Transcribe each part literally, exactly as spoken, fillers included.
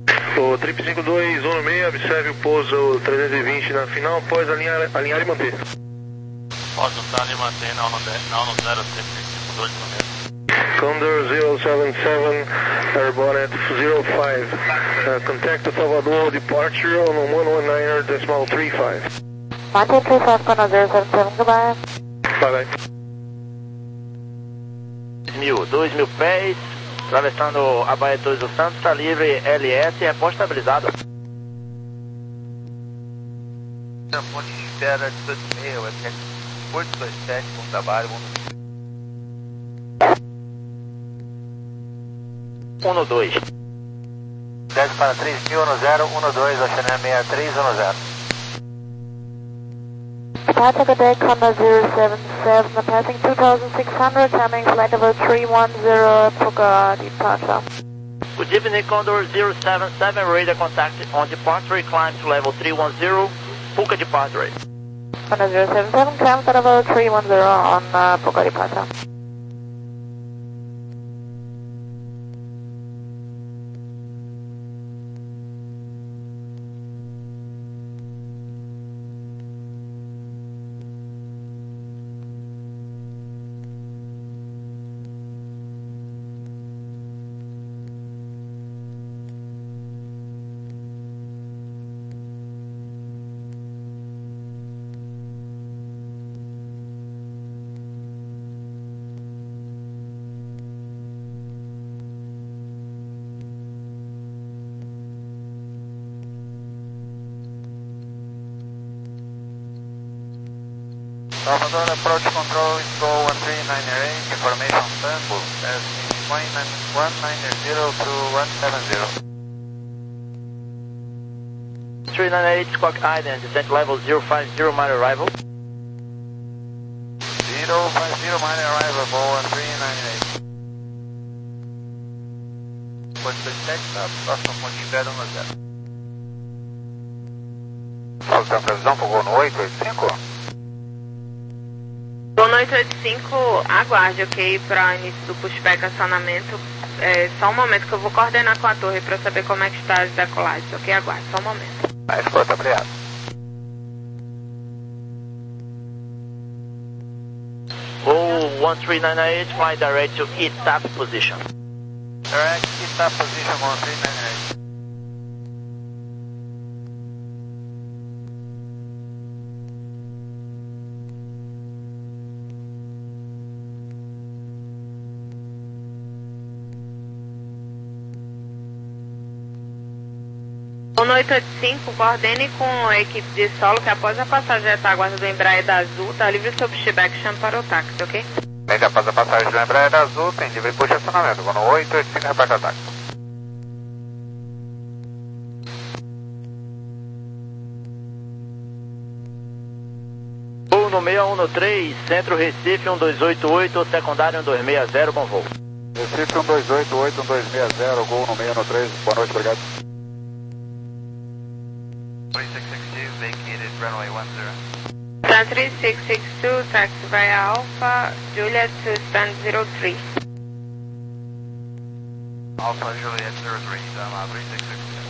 O trip cinco dois um seis, observe o pouso trezentos e vinte na final, após alinhar, alinhar e manter. Posso estar e manter na no zero trip cinco dois um seis. Condor zero seven seven, airborne at zero five. Uh, contact Salvador, departure on one one nine decimal three five. Mate three five, Condor zero seven seven, goodbye. Bye bye. dois mil, dois mil pés, atravessando a Baía de Torres do Santos, está livre, L S, repórter estabilizado. Ponte de espera de dois seis, U S S oito dois sete, bom trabalho, bom um dois. desce para três mil, um zero, um dois, Oceania seis três um zero. Departure, good day, Condor zero seven seven, passing two thousand six hundred, timing flight level three one zero, Puka departure. Good evening, Condor zero seven seven, radar contact on departure, climb to level three one zero, Puka departure. Condor zero seven seven, climb to level three one zero on uh, Puka departure. Salvador, approach control, Info one three nine eight, information sample, as one nine zero to one seven zero. three nine eight, Squawk Island, descent level zero five zero, mile arrival. zero five zero, mile arrival, one three nine eight. Ponte dois sete, tá? Próximo ponte de espera um zero. Falta previsão para o voo no oito oito cinco? Voo no oito oito cinco, aguarde, ok? Para início do pushback acionamento. É, só um momento que eu vou coordenar com a torre para saber como é que está as decolagens, ok? Aguarde, só um momento. Ah, escuta, obrigado. Voo one three nine eight, fly direct to E T A P position. Direct, E T A P position one three nine eight. No oito oito cinco, coordene com a equipe de solo que após a passagem da retaguarda do Embraer da Azul, está livre seu pushback, chame para o táxi, ok? Bem, após a passagem do Embraer da Azul, tem livre push acionamento. Vou no oito oito cinco, reparte ataque. Voo no seis um três, centro Recife um dois oito oito, secundário um dois seis zero, bom voo. Recife um dois oito oito, um dois seis zero, gol no seis um três, boa noite, obrigado. three six six two, vacated runway one zero. Stan three six six two, taxi via Alpha, Juliet to Stan zero three. Alpha Juliet zero three, Dama three six six two.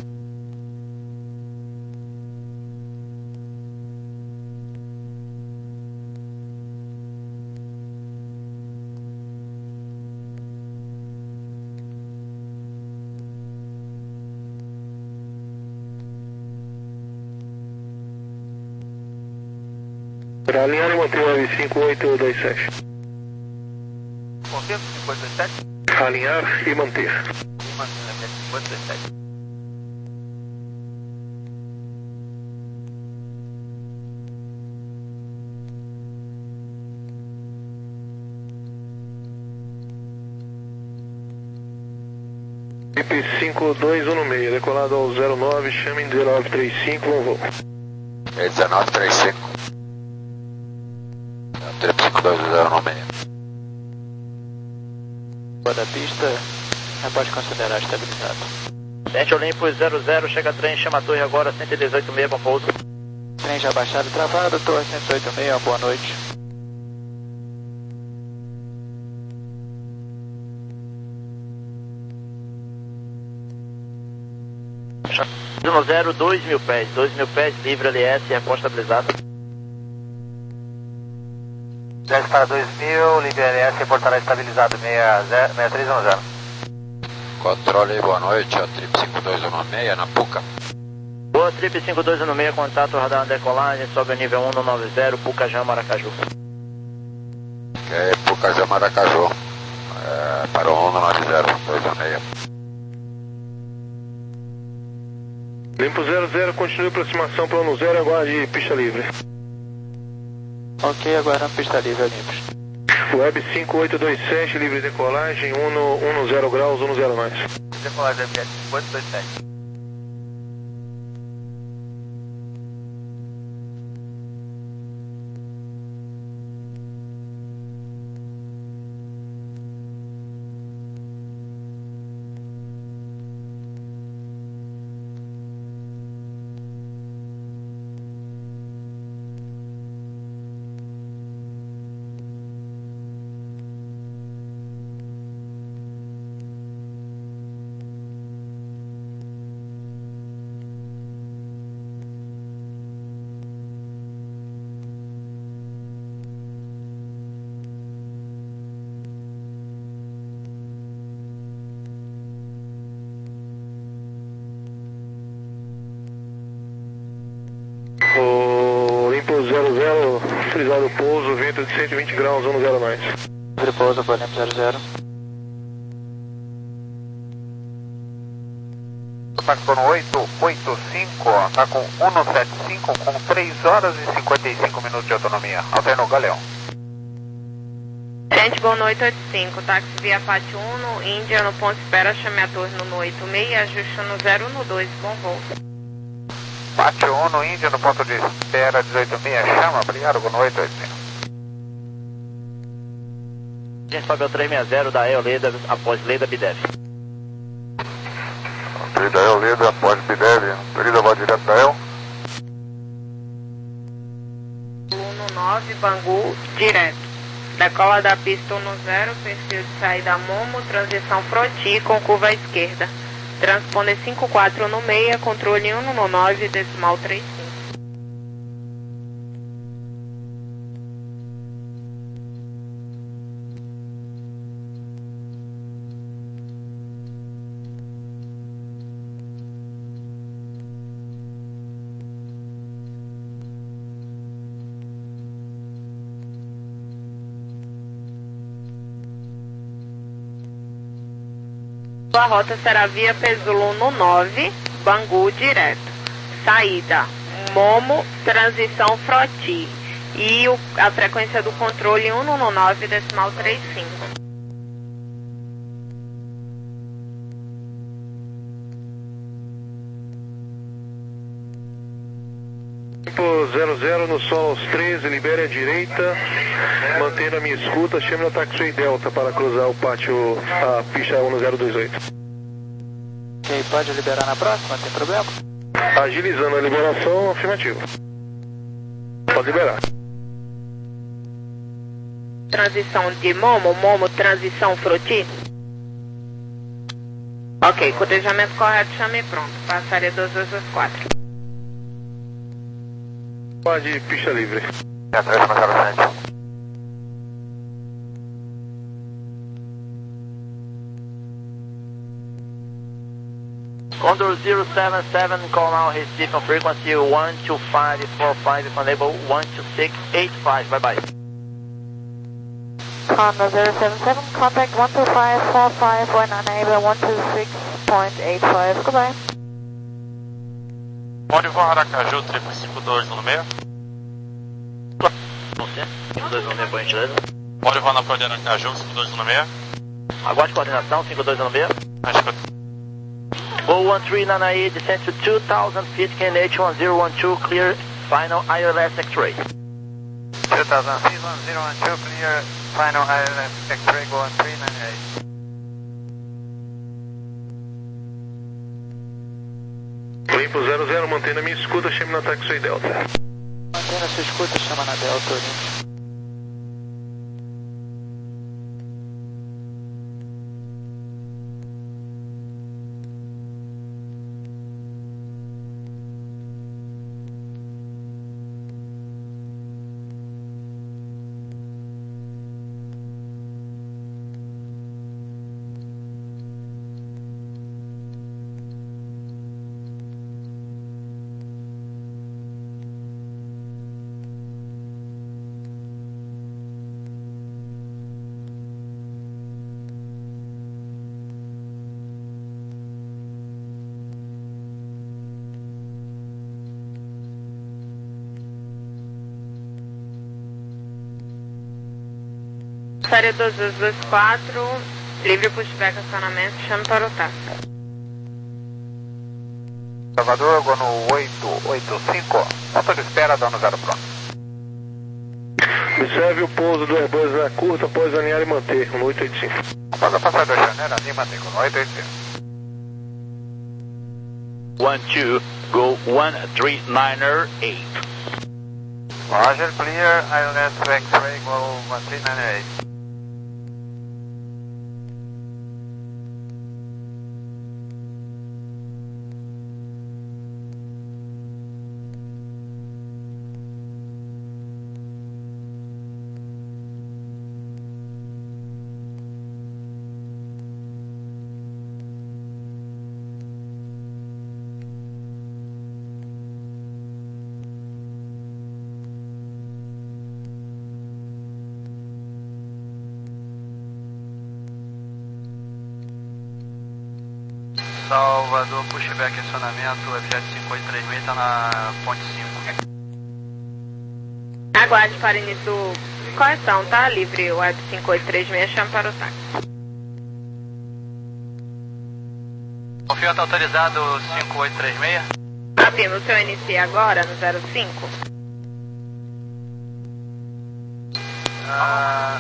Para alinhar e manter o L cinco oito dois sete. Confirma, cinco oito dois sete. Alinhar e manter. E mantendo a cinco oito dois sete. I P cinco dois um seis, decolado ao zero nove, chame dezenove trinta e cinco, vamos voo. É dezenove trinta e cinco. Trip cinco dois zero seis. Boa da pista, pode considerar estabilizado. Tente Olympus zero zero, chega trem, chama a torre agora, cento e dezoito seis, bom pouso. Trem já baixado, travado, torre cento e oito seis, boa noite. um zero, dois mil pés, dois mil pés, livre L S, reposta estabilizado. dez para dois mil, livre L S, reportará estabilizado, seis três um zero. Controle, boa noite, a Trip cinco dois um seis na Puca. Boa, Trip cinco dois um seis, contato radar na decolagem, sobe a nível um no nove zero, Pucajá, Maracaju. Ok, Pucajá, Maracaju. É, para o um no nove zero, dois um seis. Limpo zero zero, continue aproximação para o um zero, aguarde pista livre. Ok, agora pista livre, Olympus. Web cinco oito dois sete, livre decolagem, um no, um no zero graus, um no zero nós. Decolagem Web cinco oito dois sete. zero zero, frisado o pouso, vento de cento e vinte graus, um no zero nós. Livre pouso, Olympus zero zero. Está com oito oito cinco, está com cento e setenta e cinco, com três horas e cinquenta e cinco minutos de autonomia. Alternou, Galeão. Gente, boa noite, oito cinco, táxi via Pátio um, no Índia, no ponto espera, chame a torre no oito seis, ajuste no zero um dois, bom voo. Pátio um no Índia, no ponto de espera, dezoito seis, chama, obrigado, boa noite, oito cinco. A gente sobe ao três seis zero da E O Leda, após Leda Bidev. Ok, da E O Leda, após Bidev, Leda vai direto da E O. um no nove, Bangu, direto. Decola da pista um no zero, perfil de saída Momo, transição Froti com curva à esquerda. Transponder cinco quatro no meio, controle um no nove, decimal trinta e cinco. A rota será via Pesulo no nove, Bangu direto. Saída Momo, transição Froti. E o, a frequência do controle um no nove, decimal trinta e cinco. zero zero no solo aos treze, libere a direita, mantendo a minha escuta, chame na taxiway Delta para cruzar o pátio, a pista um no zero dois oito. Ok, pode liberar na próxima, tem problema? Agilizando a liberação, afirmativo. Pode liberar. Transição de Momo, Momo, transição Froti. Ok, cotejamento correto, chame pronto. Passaria dois dois dois quatro. Pode pista livre. Atrás para zero sete. Condor zero seven seven, call now, Recife on frequency one two five four five, enable one two six eight five, bye bye. Condor zero seven seven, contact one two five four five when unable one two six point eight five, goodbye. Pode voar Aracaju, trip cinco dois um seis. Você? cinco dois um seis, por gentileza. Pode voar na prova de Aracaju, cinco dois um seis. Aguarde coordenação, cinco dois um seis. Acho que Go one three nine eight, descend to two thousand feet, K N H one zero one two, clear, final I L S X-ray. two thousand feet, one zero one two, clear, final I L S X-ray, go one three nine eight. Limpo zero zero, mantendo a minha escuta, chame na taxiway Delta. Mantendo a sua escuta, chama na Delta, Olympus. série dois dois dois quatro, livre pushback acionamento, chame para o táxi. Salvador, Gono oito oito cinco, ponto de espera, dano zero pronto. Observe o pouso do Airbus na curta após alinhar e manter, no oito oito cinco. Após a passagem da janela, anima e manter, no oito oito cinco. one two, go one three niner eight. Roger, clear, I L S X-ray, go one three nine eight. Salvador, pushback acionamento, objeto cinco oito três seis está na ponte cinco. Aguarde para início do correção, tá? Livre Web cinco oito três seis, chame para o táxi. Confio, está autorizado cinco oito três seis. Afirma, o seu inicia agora no zero cinco. Ah,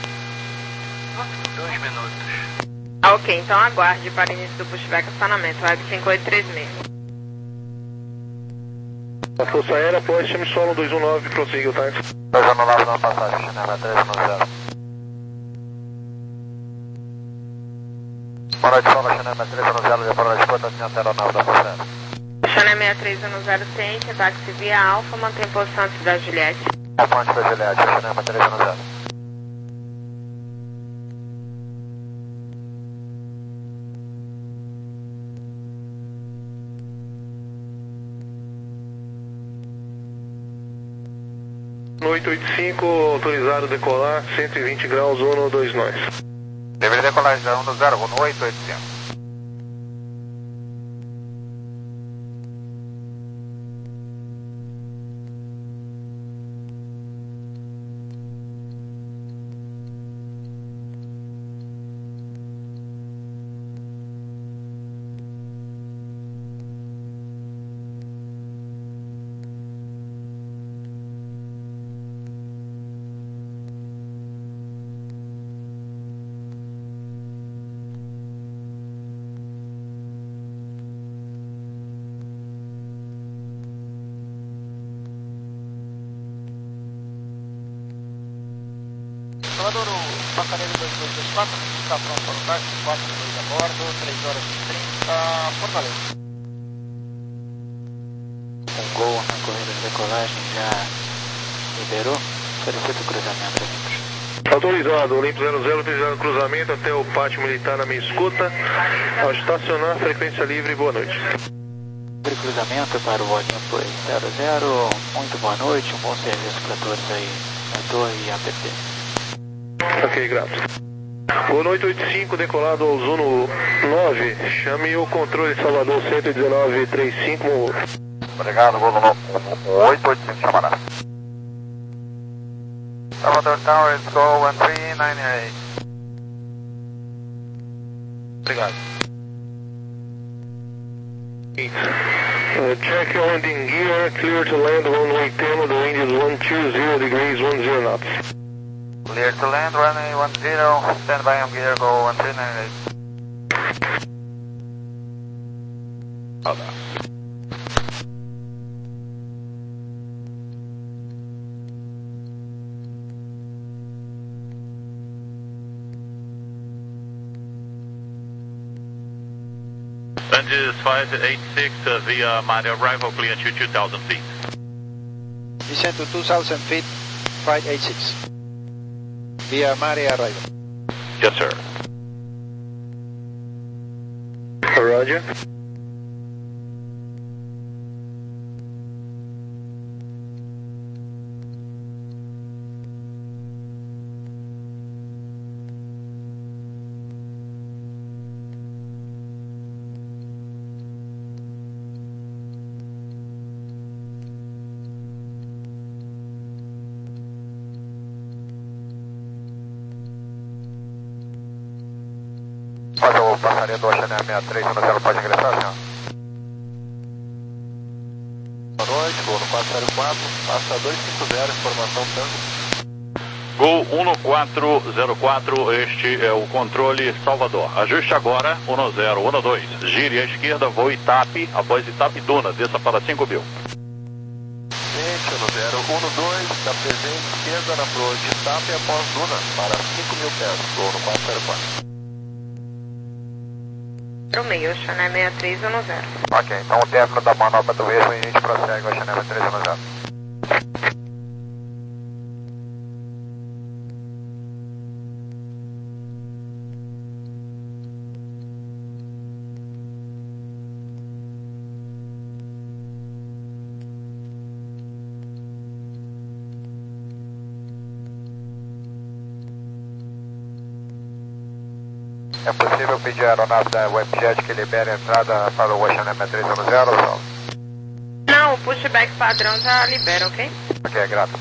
dois minutos. Ah, ok, então aguarde para início do pushback acionamento, Web cinco oito três seis. A Força Aérea após chame solo dois um nove, prossiga o táxi. dois um nove na passagem, janela três um zero. Boa noite, solo, janela três um zero, de para a escuta, atinente aeronave da Força Aérea. Channel seis três um zero ciente, táxi via Alfa, mantém posição antes da Juliette. A ponte da Juliette, janela três um zero. No oito oito cinco, autorizado decolar, cento e vinte graus, um dois nós. Deveria decolar já um zero, no oito oito cinco. Salvador, o Passareiro dois dois dois quatro está pronto para o táxi, quatro dois a bordo, três horas e trinta, Fortaleza. Um gol na corrida de decolagem já liberou, solicito cruzamento, amigos. Autorizado, Olimpo zero zero, autorizado cruzamento até o pátio militar na minha escuta. Ao estacionar, frequência livre, boa noite. Livre cruzamento para o Olimpo zero zero, muito boa noite, um bom serviço para todos aí na torre e A P P. Ok, grato. Boa noite, oito cinco, decolado ao Zuno nove. Chame o controle Salvador cento e dezenove trinta e cinco. Obrigado, Golo oito oito cinco, chamará. Salvador Tower, go one three nine eight. Obrigado. Uh, check your landing gear, clear to land runway ten, the wind is one two zero degrees, one zero knots. Clear to land, runway one zero, stand by on gear, go one three nine eight. Ranges five eight six uh, via my arrival clear to two thousand feet. Descend to two thousand feet, five eight six. Via Mare arrival. Yes, sir. Roger. passaria do Oceania sessenta e três, um zero, pode ingressar, senhor? Boa noite, Gol no quatro zero quatro, passa dois cinco zero, informação Tango. Gol um quatro zero quatro, este é o controle Salvador. Ajuste agora, um zero um dois. Gire à esquerda, voe TAP, após TAP Duna, desça para cinco mil. Gente, um zero um dois, da presente esquerda na proa de TAP após Duna, para cinco mil pés. Gol no quatro zero quatro. meio, Oceania sessenta e três um zero. Ok, então o término da manobra do eixo e a gente prossegue o Oceania sessenta e três um zero. É possível pedir a aeronave da Webjet que libere a entrada para o Oceania sessenta e três um zero, Saulo? Não, o pushback padrão já libera, ok? Ok, grato.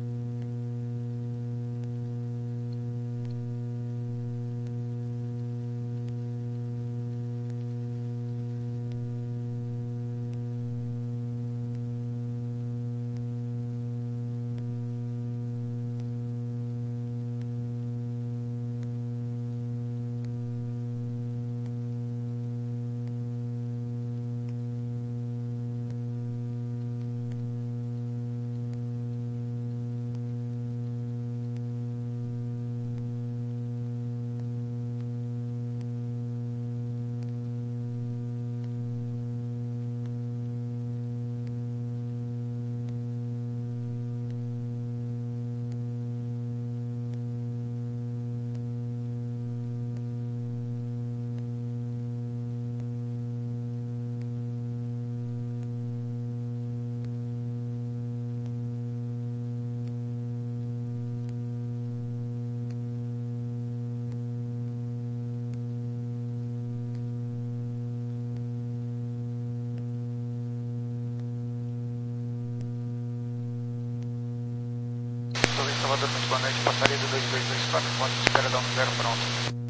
Salvador, muito boa noite, passaria do dois dois dois quatro, ponto de espera da um zero, pronto.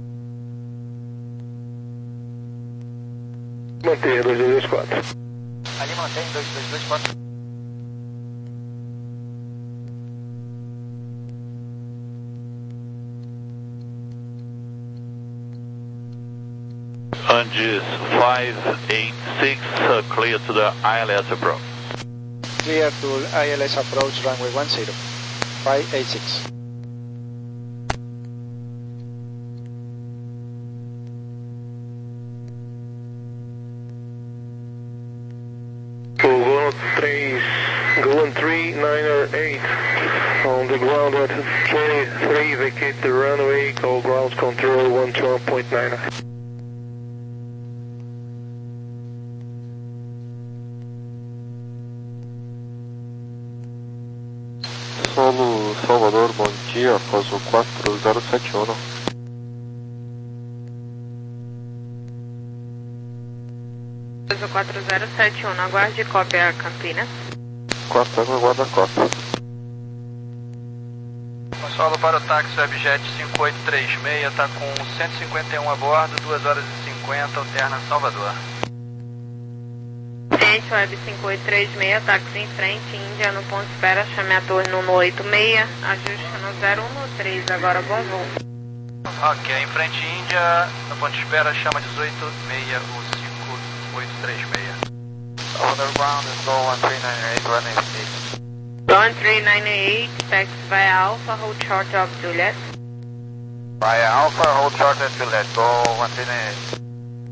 Mantenha dois dois dois quatro. Ali mantém dois dois dois quatro. Andes five eight six, uh, clear to the I L S approach. Clear to I L S approach runway one zero. five eight six. Gol três, Gol three nine eight, on the ground at twenty-three, vacate the runway, call ground control one two one point nine. Solo Salvador, bom dia, após o quatro zero sete um. O quatro zero sete um, aguarde cópia Campinas. quatro aguarda cópia. Solo para o táxi Webjet cinco oito três seis, está com cento e cinquenta e um a bordo, duas horas e cinquenta, alterna Salvador. Ciente Web cinco oito três seis, táxi em frente, Índia no ponto de espera, chame a torre no oito seis, ajuste no zero um três, agora bom voo. Ok, em frente Índia, no ponto de espera, chama dezoito seis, o cinco oito três seis. Salvador ground is Gol one three nine eight, running six. one three nine eight, taxi via Alpha, hold short of Juliet. Via Alpha, hold short at Juliet, Gol one three nine eight.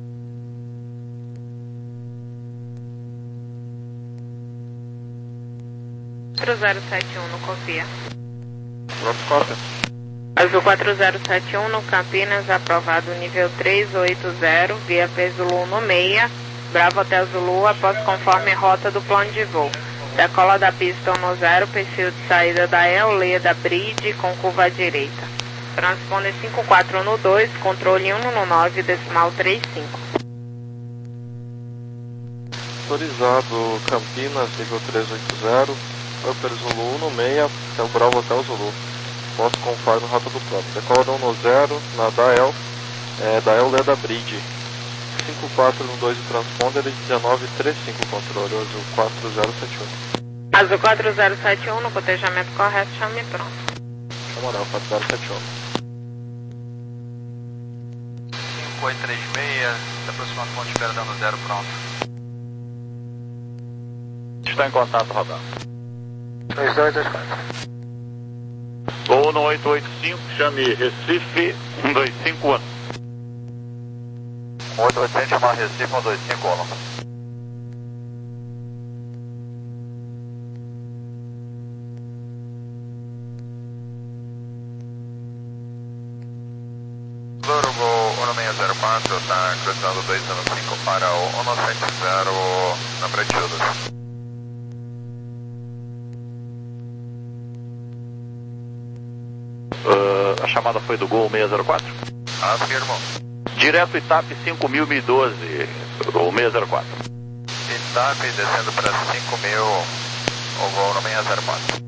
quatro zero sete um no copia. Pronto, cópia. Azul quatro zero sete um no Campinas, aprovado nível três oito zero, via P Zulu no meia, Bravo Hotel Zulu, após conforme rota do plano de voo. Decola da pista no zero, perfil de saída da Eoleda Bridge com curva à direita. Transponder cinco quatro no dois, controle um no nove, decimal três cinco. Autorizado Campinas, nível três oito zero, Upper Zulu um no meia, até o Bravo Hotel Zulu. Posso conforme rota do plano. Decola um no zero, na Dael, É da Euleda Bridge. cinco quatro um dois o transponder e dezenove trinta e cinco o controle, azul quatro zero sete um. Azul quatro zero sete um, no cotejamento correto, chame pronto. Camarão, quatro zero sete um. cinco oito três seis, se aproximando do ponto de espera, dando zero, pronto. Está em contato, rodando. dois dois dois quatro. Voo no oito oito cinco, chame Recife um dois cinco um. oito oito sete, chamar Recife um dois cinco um. Zoro Gol um seis zero quatro, está cruzando dois zero cinco para o um sete zero na Bretilda. Uh, a chamada foi do Gol seis zero quatro? Afirmo. Direto Itap cinco mil e doze, o seis zero quatro. Itap descendo para cinco mil, o voo no seis zero quatro.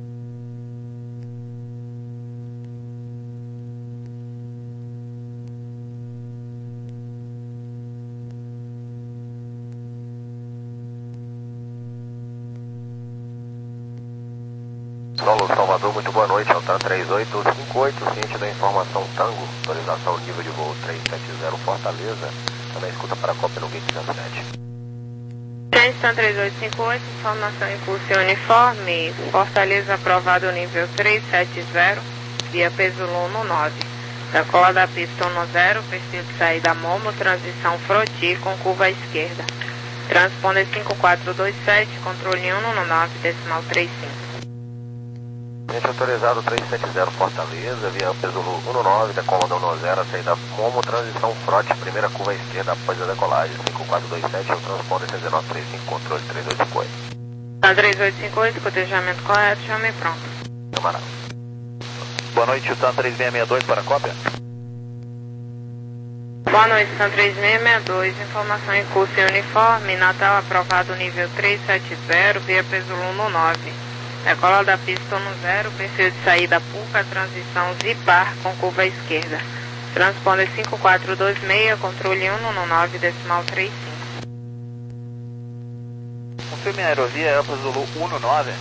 Solo Salvador, muito boa noite, Altan três oito cinco oito, ciente da informação Tango, autorização nível de voo três sete zero Fortaleza, também escuta para a cópia no gate duzentos e sete. Ciência três oito cinco oito, informação em curso e uniforme, Fortaleza aprovado nível três sete zero, via peso Luno nove, da cola da pista um zero, perfil de saída Momo, transição Froti com curva à esquerda, transponder cinco quatro dois sete, controle um nove, decimal três cinco. Ciente autorizado três sete zero Fortaleza, via Pesulu um nove, decomanda um zero, saída Momo, transição Frote, primeira curva à esquerda após a decolagem, cinco quatro dois sete, o transponder dezenove trinta e cinco, controle três oito cinco oito. três oito cinco oito, cotejamento correto, chame pronto. Camarada. Boa noite, o TAN três seis seis dois para a cópia. Boa noite, TAN três seis seis dois, informação em curso e uniforme, Natal aprovado nível três sete zero, via Pesulu um nove. Decola da pista um zero, perfil de saída Puca, transição Zipar com curva à esquerda. Transponder cinco quatro dois seis, controle um nove, decimal três cinco. Confirme a aerovia Alfa Zulu um nove.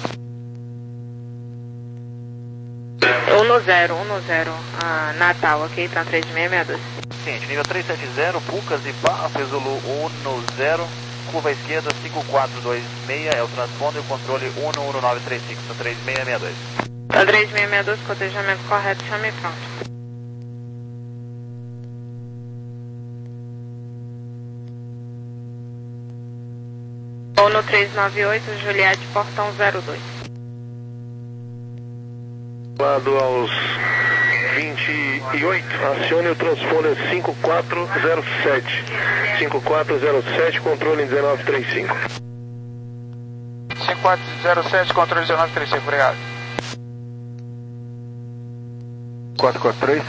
um zero, um zero, ah, Natal, ok? Tá três seis seis dois. Ciente, nível três sete zero, Puca, Zipar, Alfa Zulu um zero. Curva à esquerda, cinco quatro dois seis, é o transponder e o controle um um nove três cinco, são três seis seis dois. Tá três seis seis dois, cotejamento correto, chame pronto. Ou no três nove oito, Juliette, portão zero dois. Lado aos vinte e oito, acione o transponder cinco quatro zero sete. cinco quatro zero sete, controle dezenove trinta e cinco. cinco quatro zero sete, controle dezenove trinta e cinco, obrigado. quatro quatro três.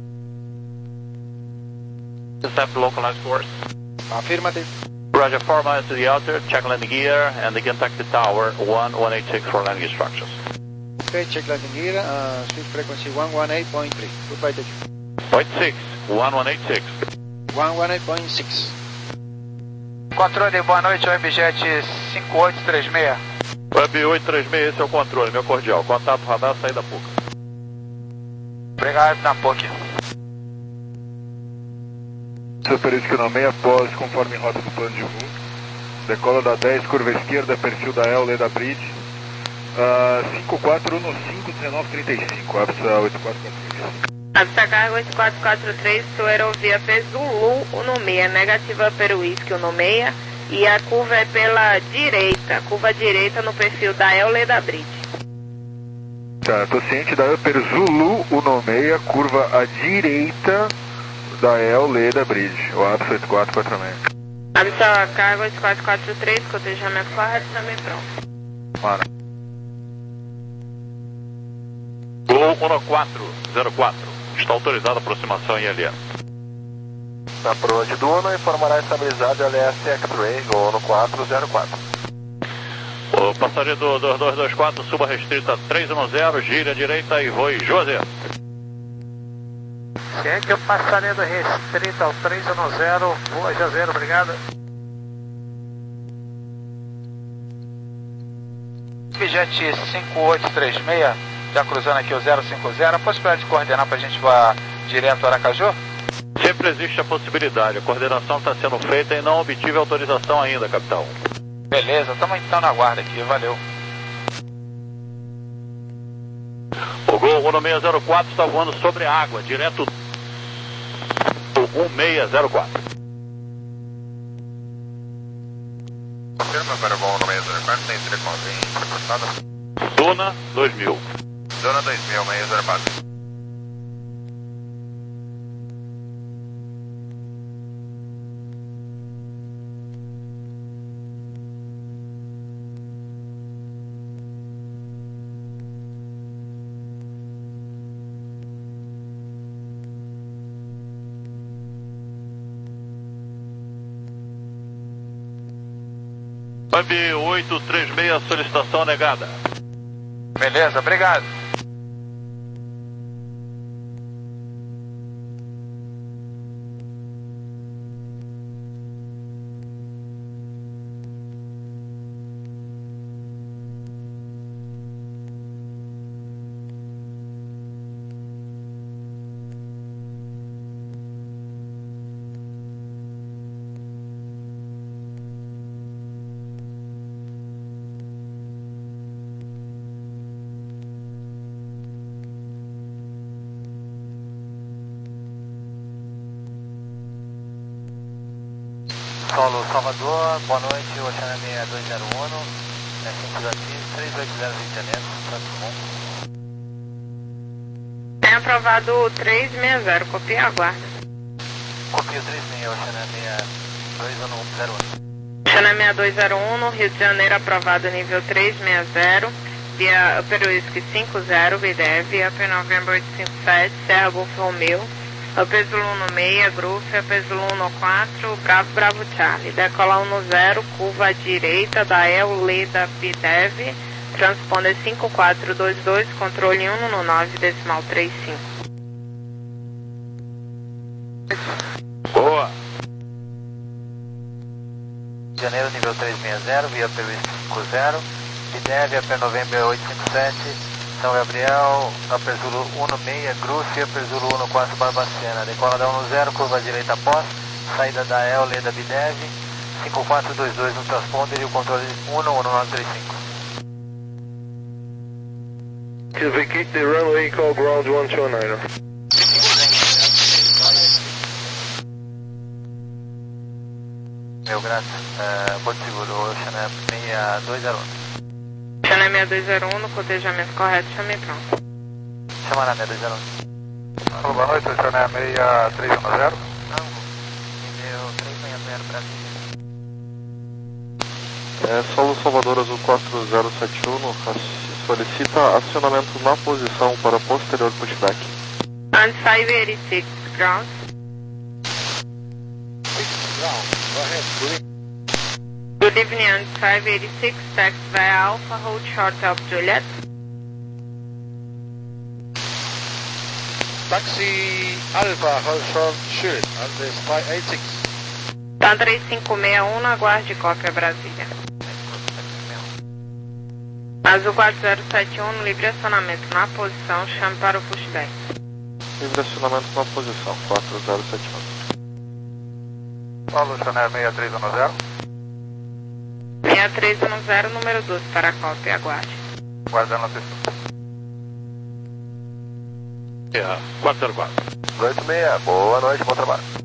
Step localized course. Affirmative. Roger, four miles to the outer, check landing gear, and again taxi tower one one eight six for landing instructions. Okay, check landing gear, uh, speed frequency one one eight point three. Goodbye, Teddy. Point six, one one eight six. one one eight point six. Controle, boa noite, Webjet cinco oito três seis. Web oito três seis, esse é o controle, meu cordial. Contato radar, saída Puca. Obrigado, na P O C. Seu período não meia após, conforme rota do plano de voo. Decola da dez, curva esquerda, perfil da Euleda Bridge. Uh, cinco quatro um cinco, dezenove trinta e cinco, A B S A oito quatro quatro três. Avista carga oito quatro quatro três, sua aerovia Pesulu um seis, negativa para o whisky um seis, e a curva é pela direita, curva direita no perfil da Euleda Bridge. Tá, tô ciente da Upper Zulu um seis, curva à direita da Euleda Bridge, o A B S oito quatro quatro seis. Avista carga oito quatro quatro três, cotejamento correto, também pronto. Mano. Gol um quatro zero quatro, está autorizada a aproximação em L S. Na proa de Duna, informará estabilizado L S X-Ray, Gol um quatro zero quatro. O passageiro do dois dois dois quatro, suba restrita três um zero, gire à direita e voe José. Segue o passaredo restrito ao três um zero, Boa Jazeiro, obrigado. Jet cinco oito três seis, já cruzando aqui o zero cinco zero, a possibilidade de coordenar para a gente voar direto ao Aracaju? Sempre existe a possibilidade, a coordenação está sendo feita e não obtive autorização ainda, capitão. Beleza, estamos então na guarda aqui, valeu. O Gol um seis zero quatro está voando sobre a água, direto do um seis zero quatro. Confirma para o Gol um seis zero quatro, tem teleconzinho reportada. Duna dois mil. Duna dois mil, seis zero quatro. Web oito três seis, solicitação negada. Beleza, obrigado. Solo Salvador, boa noite, Oceana seis dois zero um, é sentido aqui, três oito zero Rio de Janeiro, Santos Dumont. É aprovado o três seis zero, copia a guarda. Copia três seis, Oceana seis dois zero um. Oceana seis dois zero um, no Rio de Janeiro, aprovado nível três seis zero, via Upper Whisky cinco zero, B D V, Upper November oito cinco sete, Serra Golf Romeo, Upper Zulu um seis, Groove, Upper Zulu um quatro, Bravo Bravo Charlie, decola um zero, curva à direita da El Leda B D V, transponder cinco quatro dois dois, controle um nove decimal trinta e cinco. Boa. Janeiro, nível três seis zero, via Upper Whisky cinco zero, B D V, Upper November oito cinco sete, São Gabriel, Upper Zulu um seis, Groove, Upper Zulu um quatro, Barbacena, decola da um zero, curva à direita após, saída da El Leda B D V, cinco quatro dois dois no transponder e o controle um nove três cinco. Vacate the runway, call ground one two nine. Meu graças, uh, Porto Seguro, Oceana seis dois zero um. Oceana seis dois zero um, no cotejamento correto, chame pronto. Chama na seis dois zero um. Alô, boa noite, Oceana seis três um zero. Nível três seis zero, Brasília. É, Solo Salvador Azul quatro zero sete um, solicita acionamento na posição para posterior pushback. And five eighty-six ground. Good evening, and five eighty-six, taxi via Alpha, hold short of Juliet. Taxi Alpha, hold short Juliet, and this five eighty-six. Tá três cinco seis um, aguarde cópia Brasília. Azul quatro zero sete um, no livre acionamento na posição, chame para o pushback. Livre acionamento na posição, quatro zero sete um. Paulo, Chanel seis três um zero. seis três um zero, número doze, para a cópia, aguarde. Guardando a pista. É, quatro zero quatro. oito seis, boa noite, bom trabalho.